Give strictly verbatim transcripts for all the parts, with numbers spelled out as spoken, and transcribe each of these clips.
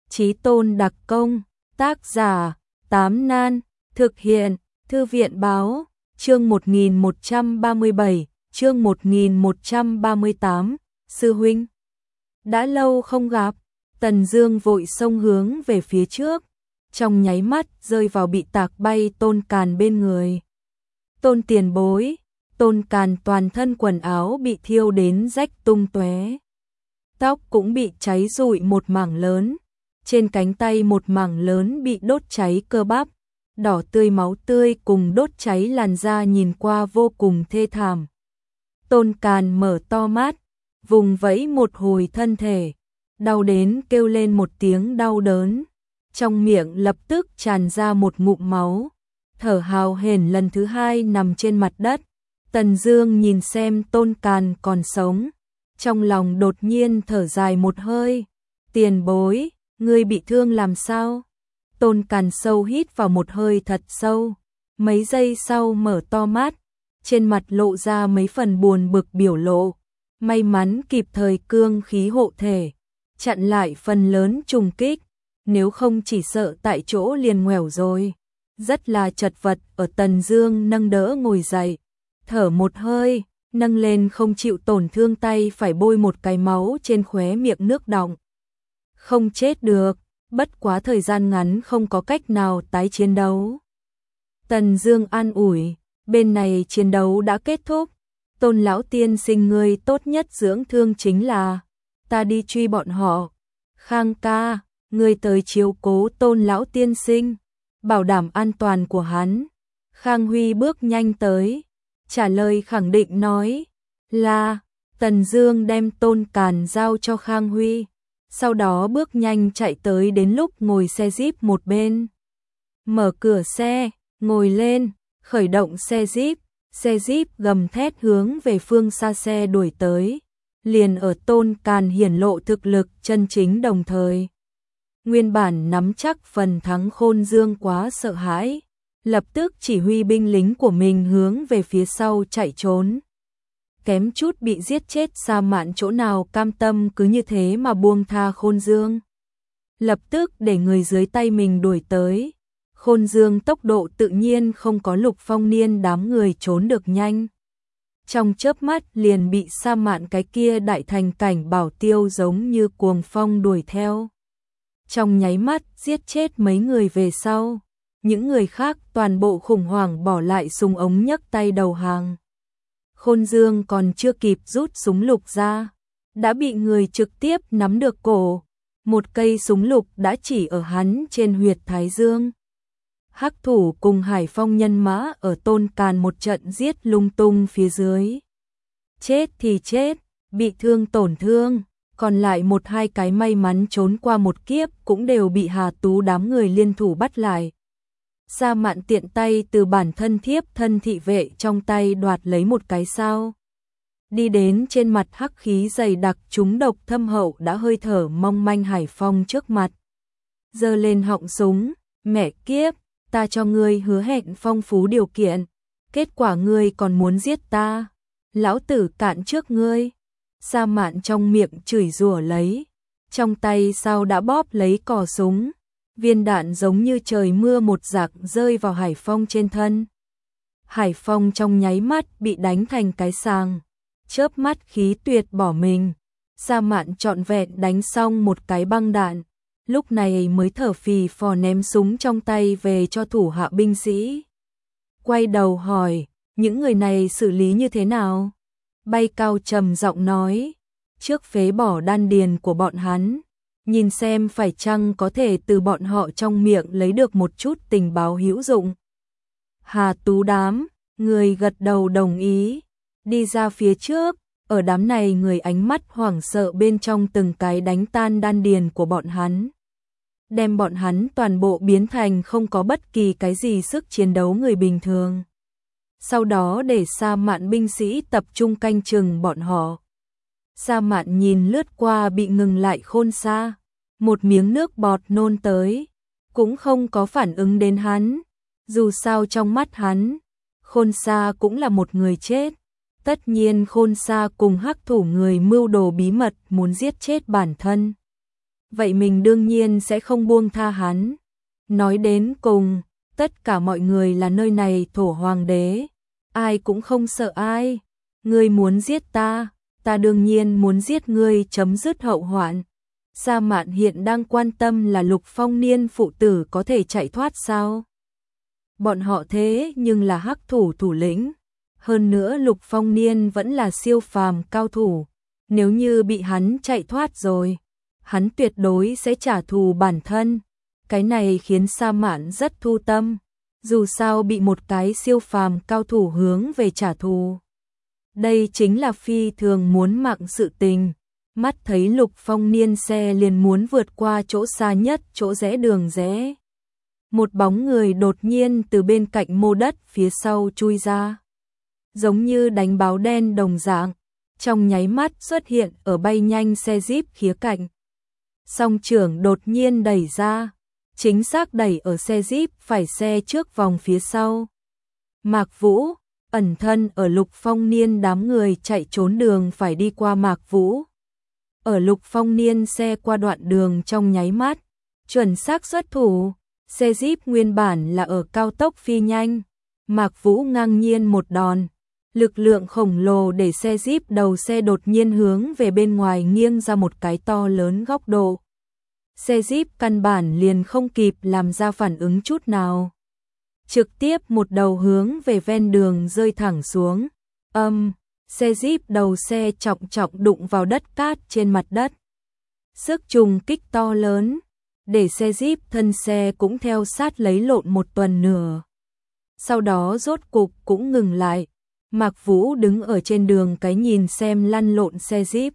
Chí Tôn đặc công, tác giả, Tám Nan, thực hiện, Thư viện báo, chương một nghìn một trăm ba mươi bảy, chương một nghìn một trăm ba mươi tám, sư huynh. Đã lâu không gặp, Tần Dương vội xông hướng về phía trước, trong nháy mắt rơi vào bị tạc bay Tôn Càn bên người. Tôn tiền bối, Tôn Càn toàn thân quần áo bị thiêu đến rách tung tóe, tóc cũng bị cháy rụi một mảng lớn, trên cánh tay một mảng lớn bị đốt cháy cơ bắp, đỏ tươi máu tươi cùng đốt cháy làn da nhìn qua vô cùng thê thảm. Tôn Càn mở to mắt, vùng vẫy một hồi thân thể, đau đến kêu lên một tiếng đau đớn, trong miệng lập tức tràn ra một ngụm máu, thở hào hển lần thứ hai nằm trên mặt đất. Tần Dương nhìn xem Tôn Càn còn sống, trong lòng đột nhiên thở dài một hơi. Tiền bối, ngươi bị thương làm sao? Tôn Càn sâu hít vào một hơi thật sâu, mấy giây sau mở to mắt, trên mặt lộ ra mấy phần buồn bực biểu lộ. May mắn kịp thời cương khí hộ thể, chặn lại phần lớn trùng kích, nếu không chỉ sợ tại chỗ liền ngoẻo rồi. Rất là chật vật. Ở Tần Dương nâng đỡ ngồi dậy, thở một hơi, nâng lên không chịu tổn thương tay phải bôi một cái máu trên khóe miệng nước đọng. Không chết được, bất quá thời gian ngắn không có cách nào tái chiến đấu. Tần Dương an ủi, bên này chiến đấu đã kết thúc, Tôn lão tiên sinh ngươi tốt nhất dưỡng thương chính là ta đi truy bọn họ. Khang ca, ngươi tới chiếu cố Tôn lão tiên sinh, bảo đảm an toàn của hắn. Khang Huy bước nhanh tới, trả lời khẳng định nói là. Tần Dương đem Tôn Càn giao cho Khang Huy, sau đó bước nhanh chạy tới đến lúc ngồi xe Jeep một bên. Mở cửa xe, ngồi lên, khởi động xe Jeep, xe Jeep gầm thét hướng về phương xa xe đuổi tới. Liền ở Tôn Càn hiển lộ thực lực chân chính đồng thời, nguyên bản nắm chắc phần thắng Khôn Dương quá sợ hãi, lập tức chỉ huy binh lính của mình hướng về phía sau chạy trốn. Kém chút bị giết chết Sa Mạn chỗ nào cam tâm cứ như thế mà buông tha Khôn Dương. Lập tức để người dưới tay mình đuổi tới. Khôn Dương tốc độ tự nhiên không có Lục Phong Niên đám người trốn được nhanh. Trong chớp mắt liền bị Sa Mạn cái kia đại thành cảnh bảo tiêu giống như cuồng phong đuổi theo. Trong nháy mắt giết chết mấy người về sau, những người khác toàn bộ khủng hoảng bỏ lại súng ống nhấc tay đầu hàng. Khôn Dương còn chưa kịp rút súng lục ra, đã bị người trực tiếp nắm được cổ, một cây súng lục đã chỉ ở hắn trên huyệt thái dương. Hắc thủ cùng Hải Phong nhân mã ở Tôn Càn một trận giết lung tung phía dưới. Chết thì chết, bị thương tổn thương, còn lại một hai cái may mắn trốn qua một kiếp cũng đều bị Hà Tú đám người liên thủ bắt lại. Sa Mạn tiện tay từ bản thân thiếp thân thị vệ trong tay đoạt lấy một cái sao. Đi đến trên mặt hắc khí dày đặc trúng độc thâm hậu đã hơi thở mong manh Hải Phong trước mặt. Giơ lên họng súng, mẹ kiếp, ta cho ngươi hứa hẹn phong phú điều kiện, kết quả ngươi còn muốn giết ta, lão tử cạn trước ngươi. Sa Mạn trong miệng chửi rủa lấy, trong tay sao đã bóp lấy cò súng, viên đạn giống như trời mưa một giặc rơi vào Hải Phong trên thân. Hải Phong trong nháy mắt bị đánh thành cái sàng, chớp mắt khí tuyệt bỏ mình. Sa Mạn trọn vẹn đánh xong một cái băng đạn, lúc này mới thở phì phò ném súng trong tay về cho thủ hạ binh sĩ. Quay đầu hỏi, những người này xử lý như thế nào? Bay Cao trầm giọng nói, trước phế bỏ đan điền của bọn hắn, nhìn xem phải chăng có thể từ bọn họ trong miệng lấy được một chút tình báo hữu dụng. Hà Tú đám, người gật đầu đồng ý, đi ra phía trước, ở đám này người ánh mắt hoảng sợ bên trong từng cái đánh tan đan điền của bọn hắn, đem bọn hắn toàn bộ biến thành không có bất kỳ cái gì sức chiến đấu người bình thường. Sau đó để Sa Mạn binh sĩ tập trung canh chừng bọn họ. Sa Mạn nhìn lướt qua bị ngừng lại Khôn Sa, một miếng nước bọt nôn tới, cũng không có phản ứng đến hắn. Dù sao trong mắt hắn, Khôn Sa cũng là một người chết. Tất nhiên Khôn Sa cùng hắc thủ người mưu đồ bí mật muốn giết chết bản thân. vậy mình đương nhiên sẽ không buông tha hắn. Nói đến cùng, tất cả mọi người là nơi này thổ hoàng đế, ai cũng không sợ ai. Ngươi muốn giết ta, ta đương nhiên muốn giết ngươi chấm dứt hậu hoạn. Sa Mạn hiện đang quan tâm là Lục Phong Niên phụ tử có thể chạy thoát sao? Bọn họ thế nhưng là hắc thủ thủ lĩnh. Hơn nữa Lục Phong Niên vẫn là siêu phàm cao thủ. Nếu như bị hắn chạy thoát rồi, hắn tuyệt đối sẽ trả thù bản thân. Cái này khiến Sa Mạn rất thu tâm. Dù sao bị một cái siêu phàm cao thủ hướng về trả thù. Đây chính là phi thường muốn mạng sự tình. Mắt thấy Lục Phong Niên xe liền muốn vượt qua chỗ xa nhất, chỗ rẽ đường rẽ. Một bóng người đột nhiên từ bên cạnh mô đất phía sau chui ra. Giống như đánh báo đen đồng dạng, trong nháy mắt xuất hiện ở bay nhanh xe Jeep khía cạnh. Song trưởng đột nhiên đẩy ra, chính xác đẩy ở xe Jeep phải xe trước vòng phía sau. Mạc Vũ, ẩn thân ở Lục Phong Niên đám người chạy trốn đường phải đi qua Mạc Vũ. Ở Lục Phong Niên xe qua đoạn đường trong nháy mắt, chuẩn xác xuất thủ, xe Jeep nguyên bản là ở cao tốc phi nhanh. Mạc Vũ ngang nhiên một đòn, lực lượng khổng lồ để xe Jeep đầu xe đột nhiên hướng về bên ngoài nghiêng ra một cái to lớn góc độ. Xe Jeep căn bản liền không kịp làm ra phản ứng chút nào. Trực tiếp một đầu hướng về ven đường rơi thẳng xuống. Âm, um, xe Jeep đầu xe trọng trọng đụng vào đất cát trên mặt đất. Sức trùng kích to lớn, để xe Jeep thân xe cũng theo sát lấy lộn một tuần nửa. Sau đó rốt cục cũng ngừng lại. Mạc Vũ đứng ở trên đường cái nhìn xem lăn lộn xe Jeep.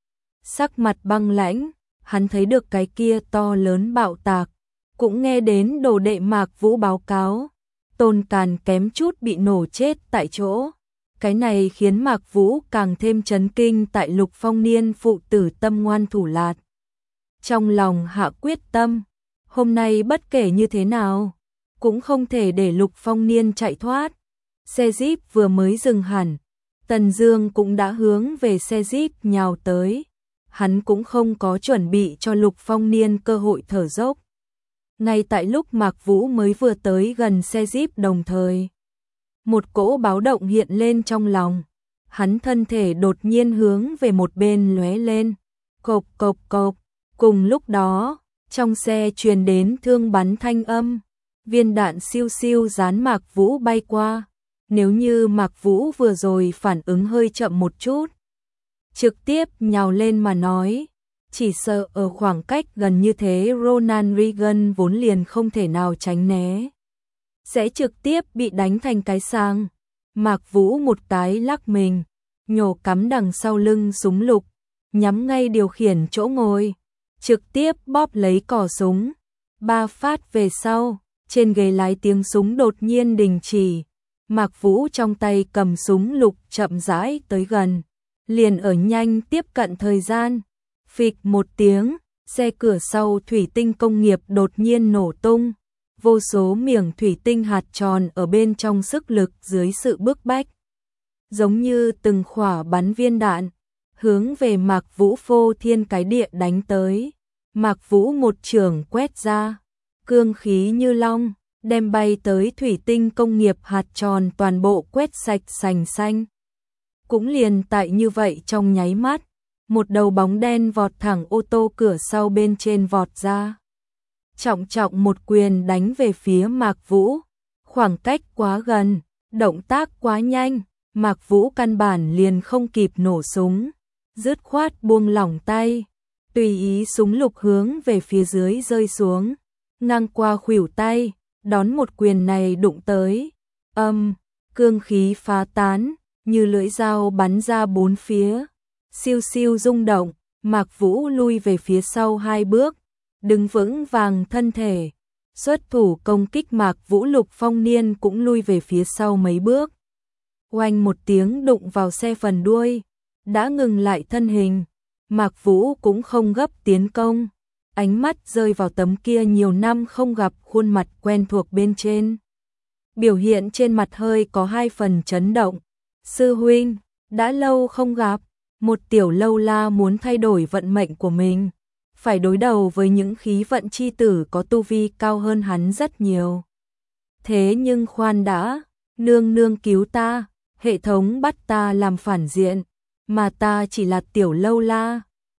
Sắc mặt băng lãnh, hắn thấy được cái kia to lớn bạo tạc, cũng nghe đến đồ đệ Mạc Vũ báo cáo, Tôn Càn kém chút bị nổ chết tại chỗ. Cái này khiến Mạc Vũ càng thêm chấn kinh tại Lục Phong Niên phụ tử tâm ngoan thủ lạt. Trong lòng hạ quyết tâm, hôm nay bất kể như thế nào, cũng không thể để Lục Phong Niên chạy thoát. Xe Jeep vừa mới dừng hẳn, Tần Dương cũng đã hướng về xe Jeep nhào tới. Hắn cũng không có chuẩn bị cho Lục Phong Niên cơ hội thở dốc. Ngay tại lúc Mạc Vũ mới vừa tới gần xe Jeep đồng thời, một cỗ báo động hiện lên trong lòng. Hắn thân thể đột nhiên hướng về một bên lóe lên. Cộp cộp cộp. Cùng lúc đó, trong xe truyền đến thương bắn thanh âm. Viên đạn siêu siêu dán Mạc Vũ bay qua. Nếu như Mạc Vũ vừa rồi phản ứng hơi chậm một chút, trực tiếp nhào lên mà nói, chỉ sợ ở khoảng cách gần như thế Ronald Reagan vốn liền không thể nào tránh né, sẽ trực tiếp bị đánh thành cái sang. Mạc Vũ một cái lắc mình, nhổ cắm đằng sau lưng súng lục, nhắm ngay điều khiển chỗ ngồi, trực tiếp bóp lấy cò súng. Ba phát về sau, trên ghế lái tiếng súng đột nhiên đình chỉ. Mạc Vũ trong tay cầm súng lục chậm rãi tới gần, liền ở nhanh tiếp cận thời gian. Phịch một tiếng, xe cửa sau thủy tinh công nghiệp đột nhiên nổ tung. Vô số miếng thủy tinh hạt tròn ở bên trong sức lực dưới sự bức bách, giống như từng khỏa bắn viên đạn, hướng về Mạc Vũ phô thiên cái địa đánh tới. Mạc Vũ một chưởng quét ra, cương khí như long, đem bay tới thủy tinh công nghiệp hạt tròn toàn bộ quét sạch sành xanh. Cũng liền tại như vậy trong nháy mắt, một đầu bóng đen vọt thẳng ô tô cửa sau bên trên vọt ra. Trọng trọng một quyền đánh về phía Mạc Vũ. Khoảng cách quá gần, động tác quá nhanh, Mạc Vũ căn bản liền không kịp nổ súng, dứt khoát buông lỏng tay, tùy ý súng lục hướng về phía dưới rơi xuống, ngang qua khuỷu tay, đón một quyền này đụng tới. Âm, cương khí phá tán, như lưỡi dao bắn ra bốn phía, siêu siêu rung động. Mạc Vũ lui về phía sau hai bước, đứng vững vàng thân thể, xuất thủ công kích Mạc Vũ. Lục Phong Niên cũng lui về phía sau mấy bước, oanh một tiếng đụng vào xe phần đuôi, đã ngừng lại thân hình. Mạc Vũ cũng không gấp tiến công, ánh mắt rơi vào tấm kia nhiều năm không gặp khuôn mặt quen thuộc bên trên. Biểu hiện trên mặt hơi có hai phần chấn động. Sư huynh, đã lâu không gặp, một tiểu lâu la muốn thay đổi vận mệnh của mình. phải đối đầu với những khí vận chi tử có tu vi cao hơn hắn rất nhiều. Thế nhưng khoan đã, nương nương cứu ta, hệ thống bắt ta làm phản diện, mà ta chỉ là tiểu lâu la,